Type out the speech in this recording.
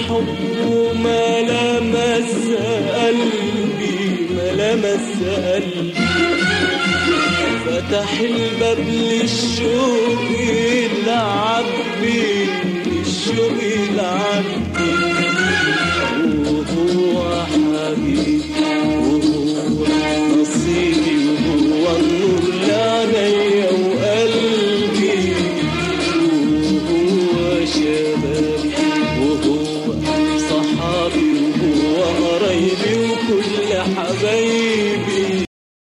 حبه ما لمس قلبي ما لمس قلبي فتح الباب للشوق يلعب بيه الشوق يلعب بيه وهو